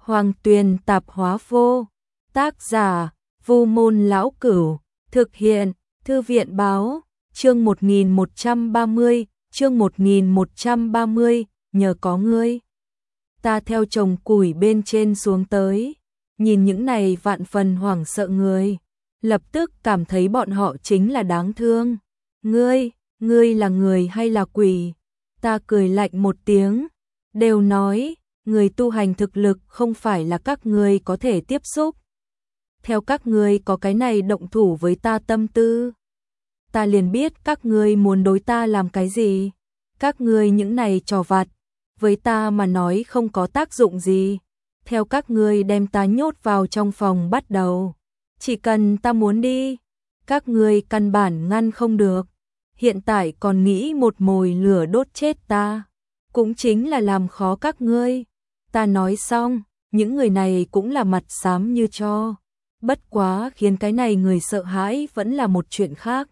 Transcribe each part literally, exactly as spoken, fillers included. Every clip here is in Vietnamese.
Hoàng Tuyền Tạp Hóa Vô. Tác giả: Vu Môn Lão Cửu. Thực hiện: Thư viện Báo. Chương một nghìn một trăm ba mươi, chương một nghìn một trăm ba mươi, nhờ có ngươi. Ta theo chồng củi bên trên xuống tới, nhìn những này vạn phần hoảng sợ người, lập tức cảm thấy bọn họ chính là đáng thương. Ngươi, ngươi là người hay là quỷ? Ta cười lạnh một tiếng, đều nói, người tu hành thực lực không phải là các ngươi có thể tiếp xúc. Theo các ngươi có cái này động thủ với ta tâm tư, ta liền biết các ngươi muốn đối ta làm cái gì. Các ngươi những này trò vặt, với ta mà nói không có tác dụng gì. Theo các ngươi đem ta nhốt vào trong phòng bắt đầu, chỉ cần ta muốn đi, các ngươi căn bản ngăn không được. Hiện tại còn nghĩ một mồi lửa đốt chết ta, cũng chính là làm khó các ngươi. Ta nói xong, những người này cũng là mặt xám như tro. Bất quá khiến cái này người sợ hãi vẫn là một chuyện khác.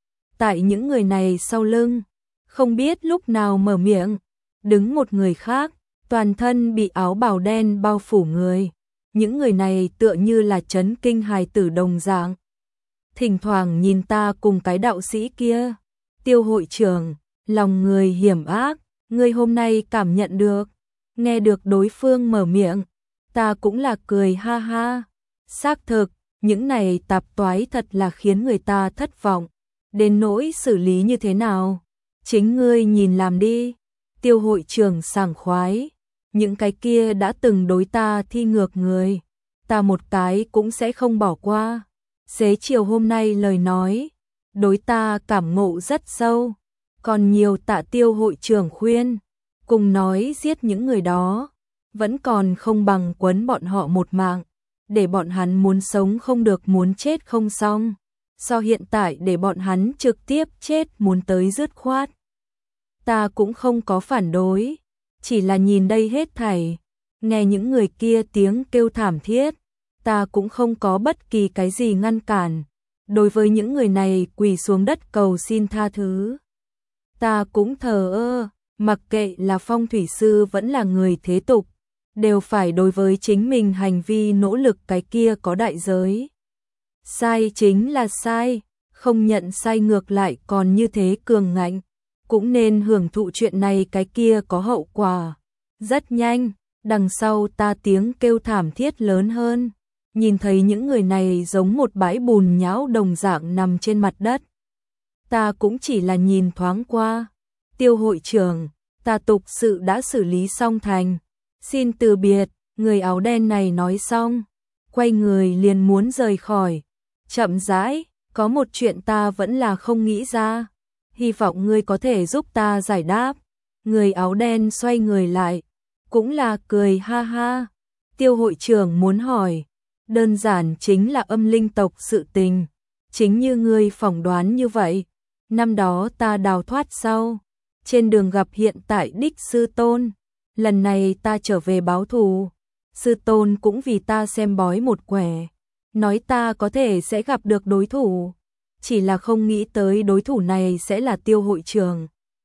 Tại những người này sau lưng, không biết lúc nào mở miệng, đứng một người khác, toàn thân bị áo bào đen bao phủ người. Những người này tựa như là chấn kinh hài tử đồng dạng. Thỉnh thoảng nhìn ta cùng cái đạo sĩ kia. Tiêu hội trưởng, lòng người hiểm ác, ngươi hôm nay cảm nhận được. Nghe được đối phương mở miệng, ta cũng là cười ha ha. Xác thực, những này tạp toái thật là khiến người ta thất vọng. Đến nỗi xử lý như thế nào, chính ngươi nhìn làm đi. Tiêu hội trưởng sảng khoái, những cái kia đã từng đối ta thi ngược người, ta một cái cũng sẽ không bỏ qua. Xế chiều hôm nay lời nói, đối ta cảm ngộ rất sâu, còn nhiều tạ Tiêu hội trưởng khuyên, cùng nói giết những người đó, vẫn còn không bằng quấn bọn họ một mạng, để bọn hắn muốn sống không được muốn chết không xong. So hiện tại để bọn hắn trực tiếp chết muốn tới dứt khoát. Ta cũng không có phản đối, chỉ là nhìn đây hết thảy, nghe những người kia tiếng kêu thảm thiết, ta cũng không có bất kỳ cái gì ngăn cản. Đối với những người này quỳ xuống đất cầu xin tha thứ, ta cũng thờ ơ, mặc kệ là phong thủy sư vẫn là người thế tục, đều phải đối với chính mình hành vi nỗ lực cái kia có đại giới. Sai chính là sai, không nhận sai ngược lại còn như thế cường ngạnh, cũng nên hưởng thụ chuyện này cái kia có hậu quả. Rất nhanh, đằng sau ta tiếng kêu thảm thiết lớn hơn, nhìn thấy những người này giống một bãi bùn nhão đồng dạng nằm trên mặt đất. Ta cũng chỉ là nhìn thoáng qua. Tiêu hội trưởng, ta tục sự đã xử lý xong thành, xin từ biệt. Người áo đen này nói xong, quay người liền muốn rời khỏi. Chậm rãi, có một chuyện ta vẫn là không nghĩ ra, hy vọng ngươi có thể giúp ta giải đáp. Người áo đen xoay người lại, cũng là cười ha ha. Tiêu hội trưởng muốn hỏi, đơn giản chính là âm linh tộc sự tình, chính như ngươi phỏng đoán như vậy. Năm đó ta đào thoát sau, trên đường gặp hiện tại đích sư tôn, lần này ta trở về báo thù, sư tôn cũng vì ta xem bói một quẻ, nói ta có thể sẽ gặp được đối thủ, chỉ là không nghĩ tới đối thủ này sẽ là Tiêu hội trưởng.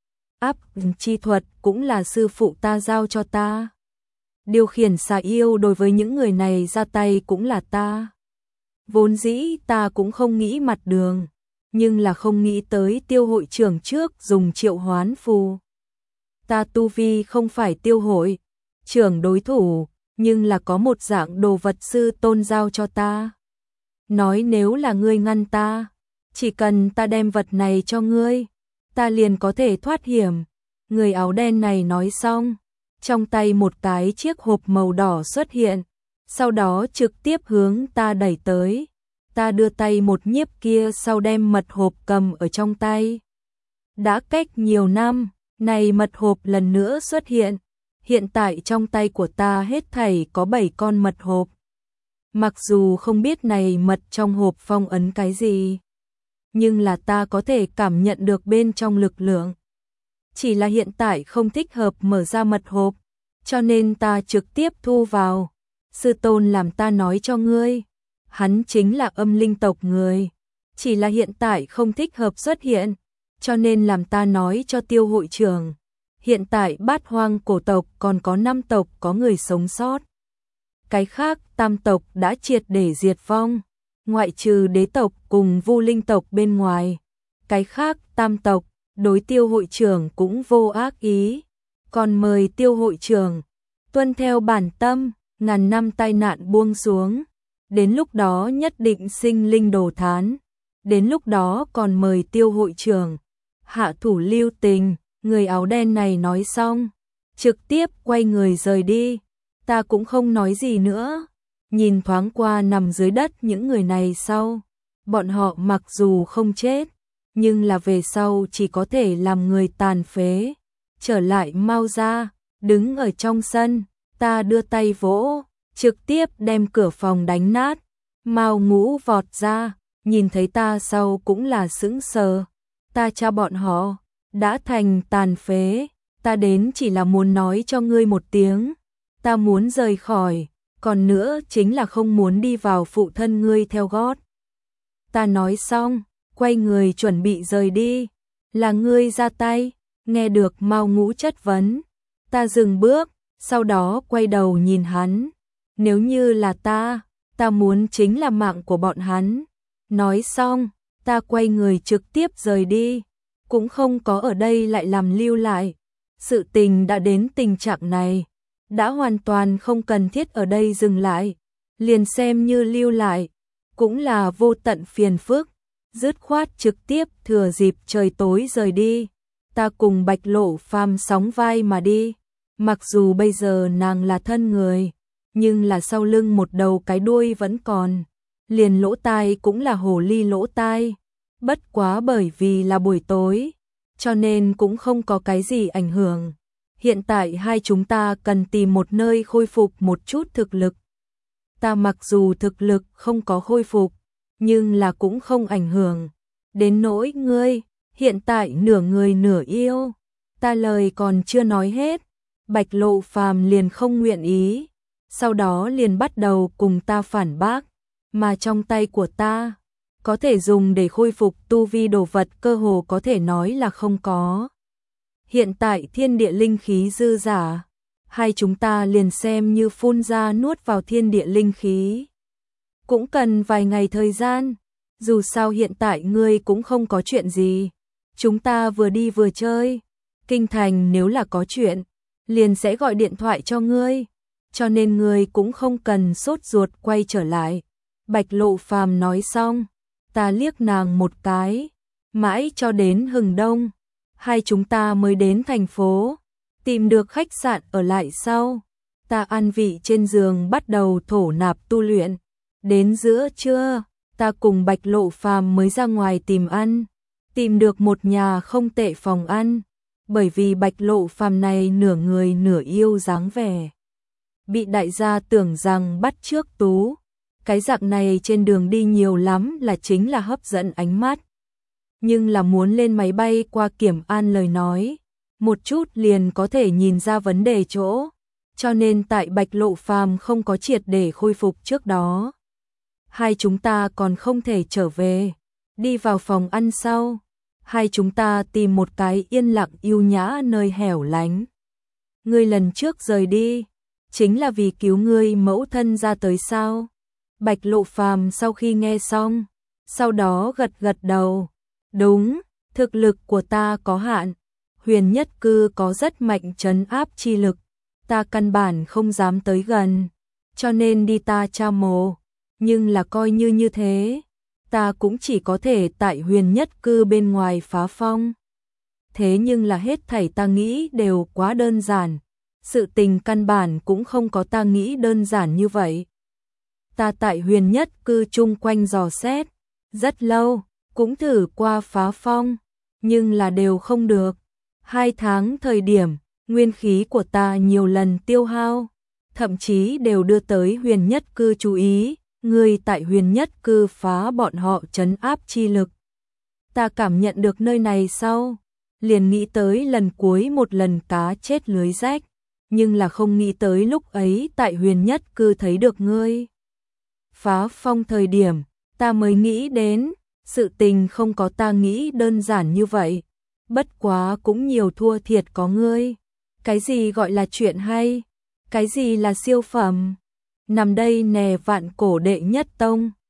Áp chi thuật cũng là sư phụ ta giao cho ta. Điều khiển xà yêu đối với những người này ra tay cũng là ta. Vốn dĩ ta cũng không nghĩ mặt đường, nhưng là không nghĩ tới Tiêu hội trưởng trước dùng triệu hoán phù. Ta tu vi không phải Tiêu hội trưởng đối thủ, nhưng là có một dạng đồ vật sư tôn giao cho ta. Nói nếu là ngươi ngăn ta, chỉ cần ta đem vật này cho ngươi, ta liền có thể thoát hiểm. Người áo đen này nói xong, trong tay một cái chiếc hộp màu đỏ xuất hiện, sau đó trực tiếp hướng ta đẩy tới. Ta đưa tay một nhiếp kia sau đem mật hộp cầm ở trong tay. Đã cách nhiều năm, này mật hộp lần nữa xuất hiện, hiện tại trong tay của ta hết thảy có bảy con mật hộp. Mặc dù không biết này mật trong hộp phong ấn cái gì, nhưng là ta có thể cảm nhận được bên trong lực lượng. Chỉ là hiện tại không thích hợp mở ra mật hộp, cho nên ta trực tiếp thu vào. Sư tôn làm ta nói cho ngươi, hắn chính là âm linh tộc người, chỉ là hiện tại không thích hợp xuất hiện, cho nên làm ta nói cho Tiêu hội trưởng. Hiện tại Bát Hoang cổ tộc còn có năm tộc có người sống sót. cái khác tam tộc đã triệt để diệt vong, ngoại trừ đế tộc cùng Vu Linh tộc bên ngoài. Cái khác tam tộc, đối Tiêu hội trưởng cũng vô ác ý, còn mời Tiêu hội trưởng tuân theo bản tâm, ngàn năm tai nạn buông xuống, đến lúc đó nhất định sinh linh đồ thán, đến lúc đó còn mời Tiêu hội trưởng hạ thủ lưu tình. Người áo đen này nói xong, trực tiếp quay người rời đi, ta cũng không nói gì nữa, nhìn thoáng qua nằm dưới đất những người này sau, bọn họ mặc dù không chết, nhưng là về sau chỉ có thể làm người tàn phế. Trở lại Mao gia, đứng ở trong sân, ta đưa tay vỗ, trực tiếp đem cửa phòng đánh nát. Mao Ngũ vọt ra, nhìn thấy ta sau cũng là sững sờ. Ta cha bọn họ đã thành tàn phế, ta đến chỉ là muốn nói cho ngươi một tiếng, ta muốn rời khỏi, còn nữa chính là không muốn đi vào phụ thân ngươi theo gót. Ta nói xong, quay người chuẩn bị rời đi, là ngươi ra tay. Nghe được Mao Ngũ chất vấn, ta dừng bước, sau đó quay đầu nhìn hắn, nếu như là ta, ta muốn chính là mạng của bọn hắn. Nói xong, ta quay người trực tiếp rời đi, cũng không có ở đây lại làm lưu lại. Sự tình đã đến tình trạng này, đã hoàn toàn không cần thiết ở đây dừng lại, liền xem như lưu lại, cũng là vô tận phiền phức, dứt khoát trực tiếp thừa dịp trời tối rời đi. Ta cùng Bạch Lộ Phàm sóng vai mà đi, mặc dù bây giờ nàng là thân người, nhưng là sau lưng một đầu cái đuôi vẫn còn, liền lỗ tai cũng là hồ ly lỗ tai, bất quá bởi vì là buổi tối, cho nên cũng không có cái gì ảnh hưởng. Hiện tại hai chúng ta cần tìm một nơi khôi phục một chút thực lực. Ta mặc dù thực lực không có khôi phục, nhưng là cũng không ảnh hưởng đến nỗi ngươi, hiện tại nửa người nửa yêu. Ta lời còn chưa nói hết, Bạch Lộ Phàm liền không nguyện ý, sau đó liền bắt đầu cùng ta phản bác, mà trong tay của ta có thể dùng để khôi phục tu vi đồ vật cơ hồ có thể nói là không có. Hiện tại thiên địa linh khí dư giả, hai chúng ta liền xem như phun ra nuốt vào thiên địa linh khí, cũng cần vài ngày thời gian. Dù sao hiện tại ngươi cũng không có chuyện gì, chúng ta vừa đi vừa chơi, kinh thành nếu là có chuyện, liền sẽ gọi điện thoại cho ngươi, cho nên ngươi cũng không cần sốt ruột quay trở lại. Bạch Lộ Phàm nói xong, ta liếc nàng một cái, mãi cho đến hừng đông, hai chúng ta mới đến thành phố, tìm được khách sạn ở lại sau. Ta an vị trên giường bắt đầu thổ nạp tu luyện, đến giữa trưa, ta cùng Bạch Lộ Phàm mới ra ngoài tìm ăn, tìm được một nhà không tệ phòng ăn, bởi vì Bạch Lộ Phàm này nửa người nửa yêu dáng vẻ, bị đại gia tưởng rằng bắt chước tú, cái dạng này trên đường đi nhiều lắm là chính là hấp dẫn ánh mắt. Nhưng là muốn lên máy bay qua kiểm an lời nói, một chút liền có thể nhìn ra vấn đề chỗ, cho nên tại Bạch Lộ Phàm không có triệt để khôi phục trước đó, hai chúng ta còn không thể trở về. Đi vào phòng ăn sau, hai chúng ta tìm một cái yên lặng yêu nhã nơi hẻo lánh. Ngươi lần trước rời đi, chính là vì cứu ngươi mẫu thân ra tới sao? Bạch Lộ Phàm sau khi nghe xong, sau đó gật gật đầu. Đúng, thực lực của ta có hạn, huyền nhất cư có rất mạnh trấn áp chi lực, ta căn bản không dám tới gần, cho nên đi ta tra mồ. Nhưng là coi như như thế, ta cũng chỉ có thể tại huyền nhất cư bên ngoài phá phong. Thế nhưng là hết thảy ta nghĩ đều quá đơn giản, sự tình căn bản cũng không có ta nghĩ đơn giản như vậy. Ta tại huyền nhất cư chung quanh dò xét, rất lâu, cũng thử qua phá phong, nhưng là đều không được. Hai tháng thời điểm, nguyên khí của ta nhiều lần tiêu hao, thậm chí đều đưa tới huyền nhất cư chú ý. Người tại huyền nhất cư phá bọn họ trấn áp chi lực. Ta cảm nhận được nơi này sau, liền nghĩ tới lần cuối một lần cá chết lưới rách, nhưng là không nghĩ tới lúc ấy tại huyền nhất cư thấy được ngươi. Phá phong thời điểm, ta mới nghĩ đến, sự tình không có ta nghĩ đơn giản như vậy, bất quá cũng nhiều thua thiệt có ngươi. Cái gì gọi là chuyện hay? Cái gì là siêu phẩm? nằm đây nè vạn cổ đệ nhất tông.